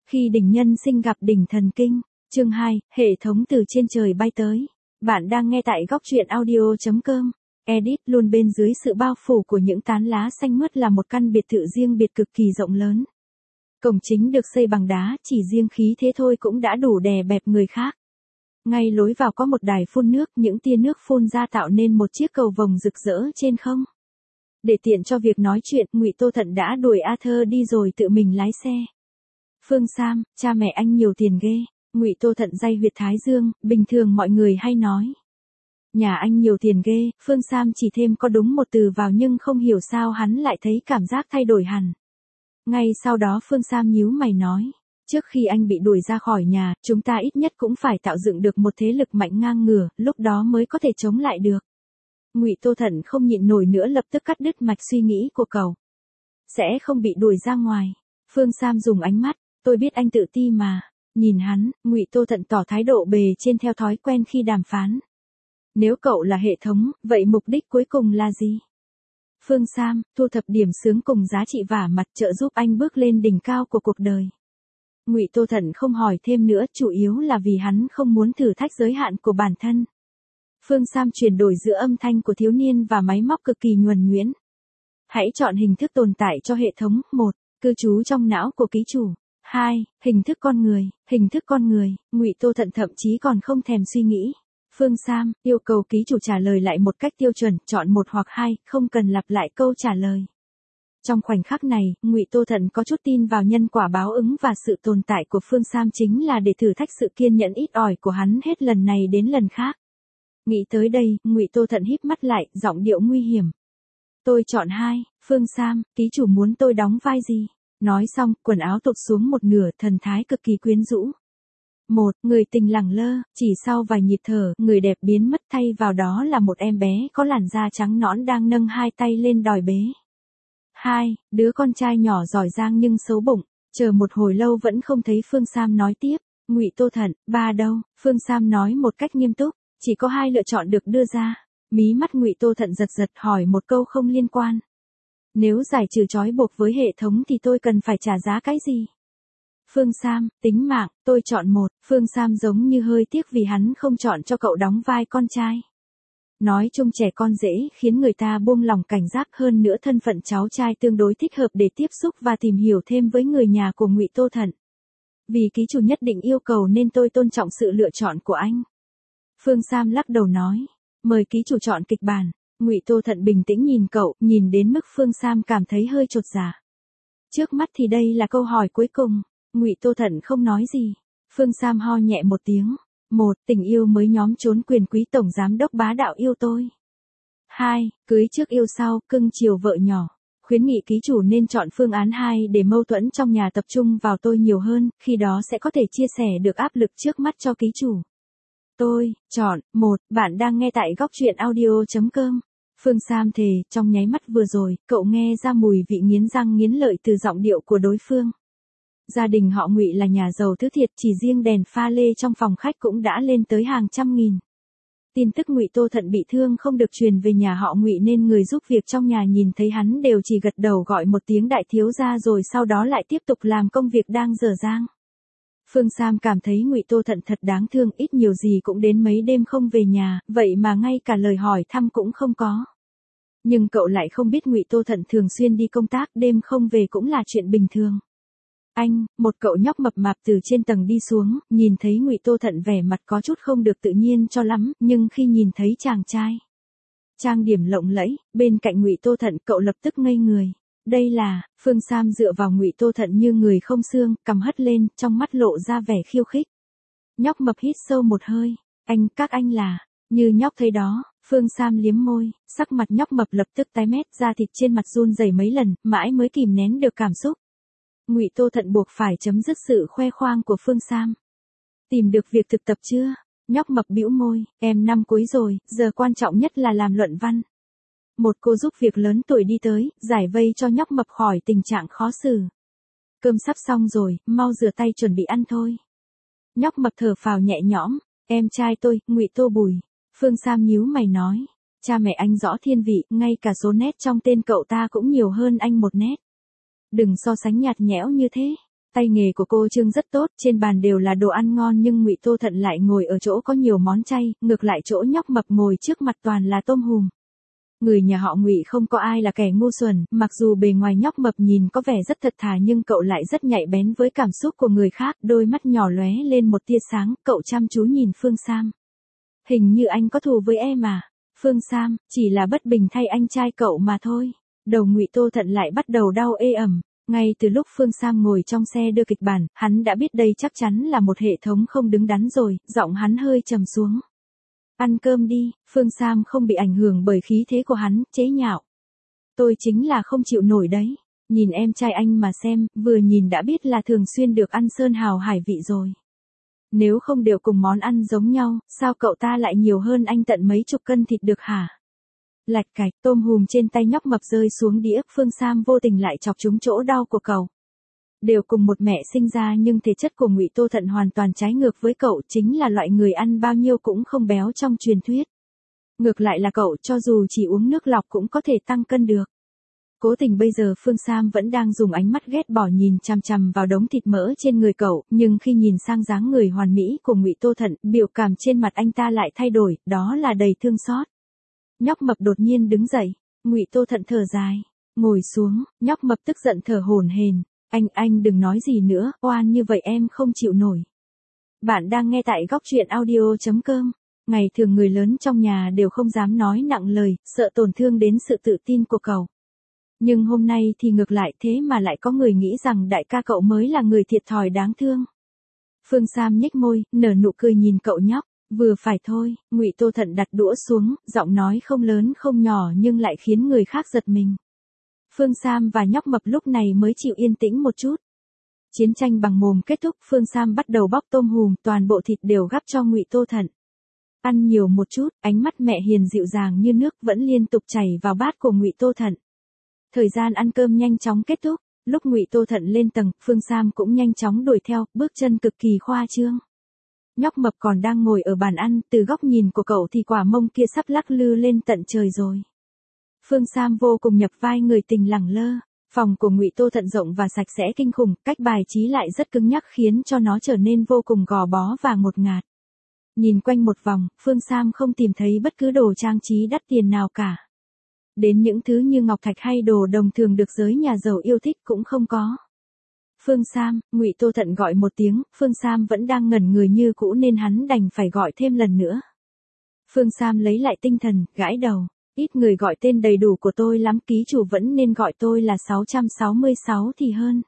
Khi đỉnh nhân sinh gặp đỉnh thần kinh. Chương 2, hệ thống từ trên trời bay tới. Bạn đang nghe tại góc truyện audio.com. Edit luôn bên dưới sự bao phủ của những tán lá xanh mướt là một căn biệt thự riêng biệt cực kỳ rộng lớn. Cổng chính được xây bằng đá, chỉ riêng khí thế thôi cũng đã đủ đè bẹp người khác. Ngay lối vào có một đài phun nước, những tia nước phun ra tạo nên một chiếc cầu vồng rực rỡ trên không. Để tiện cho việc nói chuyện, Ngụy Tô Thận đã đuổi Arthur đi rồi tự mình lái xe. Phương Sam, cha mẹ anh nhiều tiền ghê. Ngụy Tô Thận day huyệt thái dương, bình thường mọi người hay nói. Nhà anh nhiều tiền ghê, Phương Sam chỉ thêm có đúng một từ vào nhưng không hiểu sao hắn lại thấy cảm giác thay đổi hẳn. Ngay sau đó Phương Sam nhíu mày nói. Trước khi anh bị đuổi ra khỏi nhà, chúng ta ít nhất cũng phải tạo dựng được một thế lực mạnh ngang ngửa, lúc đó mới có thể chống lại được. Ngụy Tô Thận không nhịn nổi nữa lập tức cắt đứt mạch suy nghĩ của cậu. Sẽ không bị đuổi ra ngoài. Phương Sam dùng ánh mắt, tôi biết anh tự ti mà. Nhìn hắn, Ngụy Tô Thận tỏ thái độ bề trên theo thói quen khi đàm phán. Nếu cậu là hệ thống, vậy mục đích cuối cùng là gì? Phương Sam, thu thập điểm xướng cùng giá trị vả mặt trợ giúp anh bước lên đỉnh cao của cuộc đời. Ngụy Tô Thận không hỏi thêm nữa, chủ yếu là vì hắn không muốn thử thách giới hạn của bản thân. Phương Sam chuyển đổi giữa âm thanh của thiếu niên và máy móc cực kỳ nhuần nhuyễn. Hãy chọn hình thức tồn tại cho hệ thống. 1. Cư trú trong não của ký chủ. 2. Hình thức con người. Hình thức con người. Ngụy Tô Thận thậm chí còn không thèm suy nghĩ. Phương Sam yêu cầu ký chủ trả lời lại một cách tiêu chuẩn, chọn 1 hoặc 2, không cần lặp lại câu trả lời. Trong khoảnh khắc này, Ngụy Tô Thận có chút tin vào nhân quả báo ứng và sự tồn tại của Phương Sam chính là để thử thách sự kiên nhẫn ít ỏi của hắn hết lần này đến lần khác. Nghĩ tới đây, Ngụy Tô Thận híp mắt lại, giọng điệu nguy hiểm. Tôi chọn 2, Phương Sam, ký chủ muốn tôi đóng vai gì? Nói xong, quần áo tụt xuống một nửa, thần thái cực kỳ quyến rũ. 1. Người tình lẳng lơ, chỉ sau vài nhịp thở, người đẹp biến mất, thay vào đó là một em bé có làn da trắng nõn đang nâng 2 tay lên đòi bế. 2. Đứa con trai nhỏ giỏi giang nhưng xấu bụng, chờ một hồi lâu vẫn không thấy Phương Sam nói tiếp. Ngụy Tô Thận, 3 đâu? Phương Sam nói một cách nghiêm túc, chỉ có 2 lựa chọn được đưa ra. Mí mắt Ngụy Tô Thận giật giật hỏi một câu không liên quan. Nếu giải trừ trói buộc với hệ thống thì tôi cần phải trả giá cái gì? Phương Sam, tính mạng, tôi chọn 1. Phương Sam giống như hơi tiếc vì hắn không chọn cho cậu đóng vai con trai. Nói chung trẻ con dễ khiến người ta buông lòng cảnh giác, hơn nữa thân phận cháu trai tương đối thích hợp để tiếp xúc và tìm hiểu thêm với người nhà của Ngụy Tô Thận. Vì ký chủ nhất định yêu cầu nên tôi tôn trọng sự lựa chọn của anh. Phương Sam lắc đầu nói, mời ký chủ chọn kịch bản. Ngụy Tô Thận bình tĩnh nhìn cậu, nhìn đến mức Phương Sam cảm thấy hơi chột dạ. Trước mắt thì đây là câu hỏi cuối cùng. Ngụy Tô Thận không nói gì. Phương Sam ho nhẹ một tiếng. 1. Tình yêu mới nhóm trốn quyền quý tổng giám đốc bá đạo yêu tôi. 2. Cưới trước yêu sau, cưng chiều vợ nhỏ. Khuyến nghị ký chủ nên chọn phương án 2 để mâu thuẫn trong nhà tập trung vào tôi nhiều hơn, khi đó sẽ có thể chia sẻ được áp lực trước mắt cho ký chủ. Tôi chọn 1. Bạn đang nghe tại góc truyện audio.com. Phương Sam thề, trong nháy mắt vừa rồi, cậu nghe ra mùi vị nghiến răng nghiến lợi từ giọng điệu của đối phương. Gia đình họ Ngụy là nhà giàu thứ thiệt, chỉ riêng đèn pha lê trong phòng khách cũng đã lên tới hàng trăm nghìn. Tin tức Ngụy Tô Thận bị thương không được truyền về nhà họ Ngụy nên người giúp việc trong nhà nhìn thấy hắn đều chỉ gật đầu gọi một tiếng đại thiếu gia rồi sau đó lại tiếp tục làm công việc đang dở dang. Phương Sam cảm thấy Ngụy Tô Thận thật đáng thương, ít nhiều gì cũng đến mấy đêm không về nhà, vậy mà ngay cả lời hỏi thăm cũng không có. Nhưng cậu lại không biết Ngụy Tô Thận thường xuyên đi công tác, đêm không về cũng là chuyện bình thường. Anh, một cậu nhóc mập mạp từ trên tầng đi xuống, nhìn thấy Ngụy Tô Thận vẻ mặt có chút không được tự nhiên cho lắm, nhưng khi nhìn thấy chàng trai trang điểm lộng lẫy bên cạnh Ngụy Tô Thận, cậu lập tức ngây người. Đây là, Phương Sam dựa vào Ngụy Tô Thận như người không xương, cằm hất lên, trong mắt lộ ra vẻ khiêu khích. Nhóc mập hít sâu một hơi, các anh là, như nhóc thấy đó, Phương Sam liếm môi, sắc mặt nhóc mập lập tức tái mét, da thịt trên mặt run rẩy mấy lần, mãi mới kìm nén được cảm xúc. Ngụy Tô Thận buộc phải chấm dứt sự khoe khoang của Phương Sam. Tìm được việc thực tập chưa? Nhóc mập bĩu môi, em năm cuối rồi, giờ quan trọng nhất là làm luận văn. Một cô giúp việc lớn tuổi đi tới, giải vây cho nhóc mập khỏi tình trạng khó xử. Cơm sắp xong rồi, mau rửa tay chuẩn bị ăn thôi. Nhóc mập thở phào nhẹ nhõm, em trai tôi, Ngụy Tô Bùi. Phương Sam nhíu mày nói, cha mẹ anh rõ thiên vị, ngay cả số nét trong tên cậu ta cũng nhiều hơn anh một nét. Đừng so sánh nhạt nhẽo như thế. Tay nghề của cô Trương rất tốt, trên bàn đều là đồ ăn ngon nhưng Ngụy Tô Thận lại ngồi ở chỗ có nhiều món chay, ngược lại chỗ nhóc mập ngồi trước mặt toàn là tôm hùm. Người nhà họ Ngụy không có ai là kẻ ngu xuẩn, mặc dù bề ngoài nhóc mập nhìn có vẻ rất thật thà nhưng cậu lại rất nhạy bén với cảm xúc của người khác, đôi mắt nhỏ lóe lên một tia sáng, cậu chăm chú nhìn Phương Sam. Hình như anh có thù với em à? Phương Sam, chỉ là bất bình thay anh trai cậu mà thôi. Đầu Ngụy Tô Thận lại bắt đầu đau ê ẩm. Ngay từ lúc Phương Sam ngồi trong xe đưa kịch bản, hắn đã biết đây chắc chắn là một hệ thống không đứng đắn rồi, giọng hắn hơi trầm xuống. Ăn cơm đi, Phương Sam không bị ảnh hưởng bởi khí thế của hắn, chế nhạo. Tôi chính là không chịu nổi đấy. Nhìn em trai anh mà xem, vừa nhìn đã biết là thường xuyên được ăn sơn hào hải vị rồi. Nếu không đều cùng món ăn giống nhau, sao cậu ta lại nhiều hơn anh tận mấy chục cân thịt được hả? Lạch cạch, tôm hùm trên tay nhóc mập rơi xuống đĩa, Phương Sam vô tình lại chọc trúng chỗ đau của cậu. Đều cùng một mẹ sinh ra nhưng thể chất của Ngụy Tô Thận hoàn toàn trái ngược với cậu, chính là loại người ăn bao nhiêu cũng không béo trong truyền thuyết. Ngược lại là cậu cho dù chỉ uống nước lọc cũng có thể tăng cân được. Cố tình bây giờ Phương Sam vẫn đang dùng ánh mắt ghét bỏ nhìn chằm chằm vào đống thịt mỡ trên người cậu, nhưng khi nhìn sang dáng người hoàn mỹ của Ngụy Tô Thận, biểu cảm trên mặt anh ta lại thay đổi, đó là đầy thương xót. Nhóc mập đột nhiên đứng dậy, Ngụy Tô Thận thở dài, ngồi xuống, nhóc mập tức giận thở hổn hển, anh đừng nói gì nữa, oan như vậy em không chịu nổi. Bạn đang nghe tại góc truyện audio.com. Ngày thường người lớn trong nhà đều không dám nói nặng lời, sợ tổn thương đến sự tự tin của cậu. Nhưng hôm nay thì ngược lại, thế mà lại có người nghĩ rằng đại ca cậu mới là người thiệt thòi đáng thương. Phương Sam nhếch môi, nở nụ cười nhìn cậu nhóc, vừa phải thôi. Ngụy Tô Thận đặt đũa xuống, giọng nói không lớn không nhỏ nhưng lại khiến người khác giật mình. Phương Sam và nhóc mập lúc này mới chịu yên tĩnh một chút. Chiến tranh bằng mồm kết thúc, Phương Sam bắt đầu bóc tôm hùm, toàn bộ thịt đều gắp cho Ngụy Tô Thận. Ăn nhiều một chút, ánh mắt mẹ hiền dịu dàng như nước vẫn liên tục chảy vào bát của Ngụy Tô Thận. Thời gian ăn cơm nhanh chóng kết thúc, lúc Ngụy Tô Thận lên tầng, Phương Sam cũng nhanh chóng đuổi theo, bước chân cực kỳ khoa trương. Nhóc mập còn đang ngồi ở bàn ăn, từ góc nhìn của cậu thì quả mông kia sắp lắc lư lên tận trời rồi. Phương Sam vô cùng nhập vai người tình lẳng lơ. Phòng của Ngụy Tô Thận rộng và sạch sẽ kinh khủng, cách bài trí lại rất cứng nhắc khiến cho nó trở nên vô cùng gò bó và ngột ngạt. Nhìn quanh một vòng, Phương Sam không tìm thấy bất cứ đồ trang trí đắt tiền nào cả. Đến những thứ như ngọc thạch hay đồ đồng thường được giới nhà giàu yêu thích cũng không có. Phương Sam, Ngụy Tô Thận gọi một tiếng, Phương Sam vẫn đang ngẩn người như cũ nên hắn đành phải gọi thêm lần nữa. Phương Sam lấy lại tinh thần, gãi đầu. Ít người gọi tên đầy đủ của tôi lắm, ký chủ vẫn nên gọi tôi là 666 thì hơn.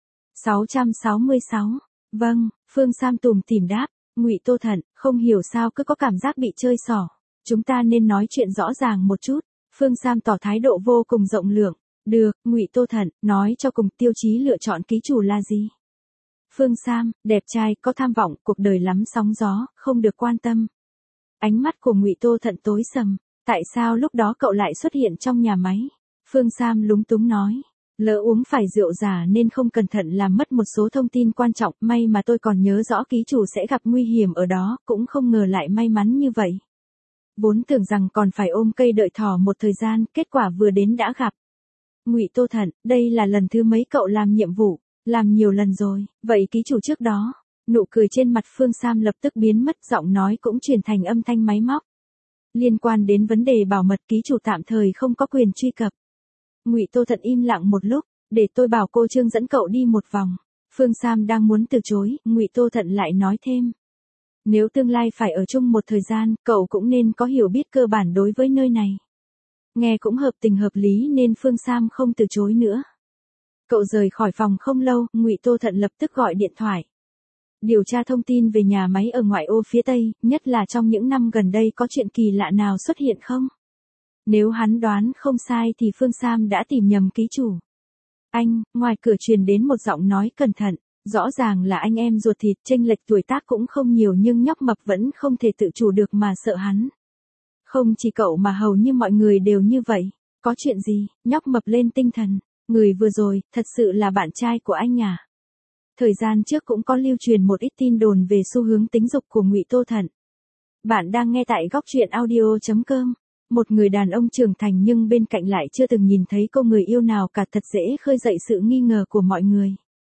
666. Vâng, Phương Sam tủm tỉm đáp. Ngụy Tô Thận, không hiểu sao cứ có cảm giác bị chơi xỏ. Chúng ta nên nói chuyện rõ ràng một chút. Phương Sam tỏ thái độ vô cùng rộng lượng. Được, Ngụy Tô Thận, nói cho cùng tiêu chí lựa chọn ký chủ là gì? Phương Sam, đẹp trai, có tham vọng, cuộc đời lắm sóng gió, không được quan tâm. Ánh mắt của Ngụy Tô Thận tối sầm. Tại sao lúc đó cậu lại xuất hiện trong nhà máy? Phương Sam lúng túng nói. Lỡ uống phải rượu giả nên không cẩn thận làm mất một số thông tin quan trọng, may mà tôi còn nhớ rõ ký chủ sẽ gặp nguy hiểm ở đó, cũng không ngờ lại may mắn như vậy. Vốn tưởng rằng còn phải ôm cây đợi thỏ một thời gian, kết quả vừa đến đã gặp. Ngụy Tô Thận, đây là lần thứ mấy cậu làm nhiệm vụ? Làm nhiều lần rồi, vậy ký chủ trước đó? Nụ cười trên mặt Phương Sam lập tức biến mất, giọng nói cũng chuyển thành âm thanh máy móc. Liên quan đến vấn đề bảo mật, ký chủ tạm thời không có quyền truy cập. Ngụy Tô Thận im lặng một lúc, để tôi bảo cô Trương dẫn cậu đi một vòng. Phương Sam đang muốn từ chối, Ngụy Tô Thận lại nói thêm. Nếu tương lai phải ở chung một thời gian, cậu cũng nên có hiểu biết cơ bản đối với nơi này. Nghe cũng hợp tình hợp lý nên Phương Sam không từ chối nữa. Cậu rời khỏi phòng không lâu, Ngụy Tô Thận lập tức gọi điện thoại. Điều tra thông tin về nhà máy ở ngoại ô phía Tây, nhất là trong những năm gần đây có chuyện kỳ lạ nào xuất hiện không? Nếu hắn đoán không sai thì Phương Sam đã tìm nhầm ký chủ. Anh, ngoài cửa truyền đến một giọng nói cẩn thận, rõ ràng là anh em ruột thịt, chênh lệch tuổi tác cũng không nhiều nhưng nhóc mập vẫn không thể tự chủ được mà sợ hắn. Không chỉ cậu mà hầu như mọi người đều như vậy. Có chuyện gì? Nhóc mập lên tinh thần. Người vừa rồi, thật sự là bạn trai của anh à? Thời gian trước cũng có lưu truyền một ít tin đồn về xu hướng tính dục của Ngụy Tô Thận. Bạn đang nghe tại góc truyện audio.com. Một người đàn ông trưởng thành nhưng bên cạnh lại chưa từng nhìn thấy cô người yêu nào cả, thật dễ khơi dậy sự nghi ngờ của mọi người.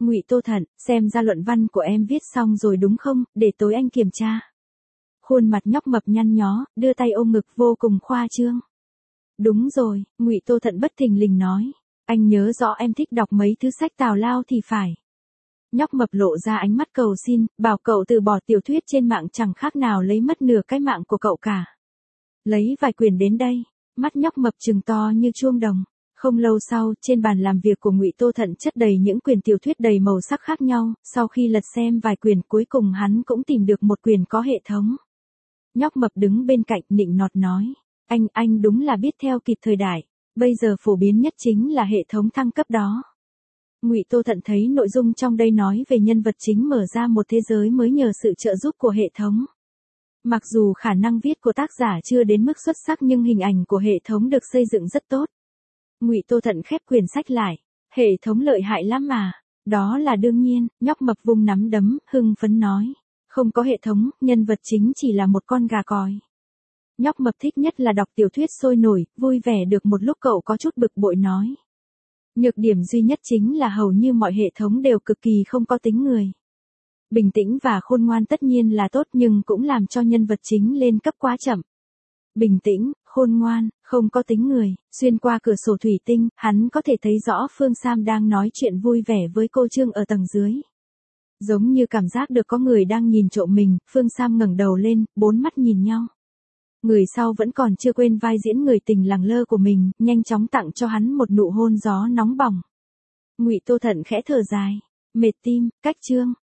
Ngụy Tô Thận, xem ra luận văn của em viết xong rồi đúng không, để tối anh kiểm tra. Khuôn mặt nhóc mập nhăn nhó, đưa tay ôm ngực vô cùng khoa trương. Đúng rồi, Ngụy Tô Thận bất thình lình nói. Anh nhớ rõ em thích đọc mấy thứ sách tào lao thì phải. Nhóc mập lộ ra ánh mắt cầu xin, bảo cậu từ bỏ tiểu thuyết trên mạng chẳng khác nào lấy mất nửa cái mạng của cậu cả. Lấy vài quyển đến đây, mắt nhóc mập trừng to như chuông đồng. Không lâu sau, trên bàn làm việc của Ngụy Tô Thận chất đầy những quyển tiểu thuyết đầy màu sắc khác nhau, sau khi lật xem vài quyển cuối cùng hắn cũng tìm được một quyển có hệ thống. Nhóc mập đứng bên cạnh nịnh nọt nói, anh đúng là biết theo kịp thời đại, bây giờ phổ biến nhất chính là hệ thống thăng cấp đó. Ngụy Tô Thận thấy nội dung trong đây nói về nhân vật chính mở ra một thế giới mới nhờ sự trợ giúp của hệ thống. Mặc dù khả năng viết của tác giả chưa đến mức xuất sắc nhưng hình ảnh của hệ thống được xây dựng rất tốt. Ngụy Tô Thận khép quyển sách lại, hệ thống lợi hại lắm mà. Đó là đương nhiên, nhóc mập vung nắm đấm, hưng phấn nói. Không có hệ thống, nhân vật chính chỉ là một con gà còi. Nhóc mập thích nhất là đọc tiểu thuyết sôi nổi, vui vẻ được một lúc cậu có chút bực bội nói. Nhược điểm duy nhất chính là hầu như mọi hệ thống đều cực kỳ không có tính người. Bình tĩnh và khôn ngoan tất nhiên là tốt nhưng cũng làm cho nhân vật chính lên cấp quá chậm. Bình tĩnh, khôn ngoan, không có tính người, xuyên qua cửa sổ thủy tinh, hắn có thể thấy rõ Phương Sam đang nói chuyện vui vẻ với cô Trương ở tầng dưới. Giống như cảm giác được có người đang nhìn trộm mình, Phương Sam ngẩng đầu lên, bốn mắt nhìn nhau. Người sau vẫn còn chưa quên vai diễn người tình lẳng lơ của mình, nhanh chóng tặng cho hắn một nụ hôn gió nóng bỏng. Ngụy Tô Thận khẽ thở dài, mệt tim, cách Trương,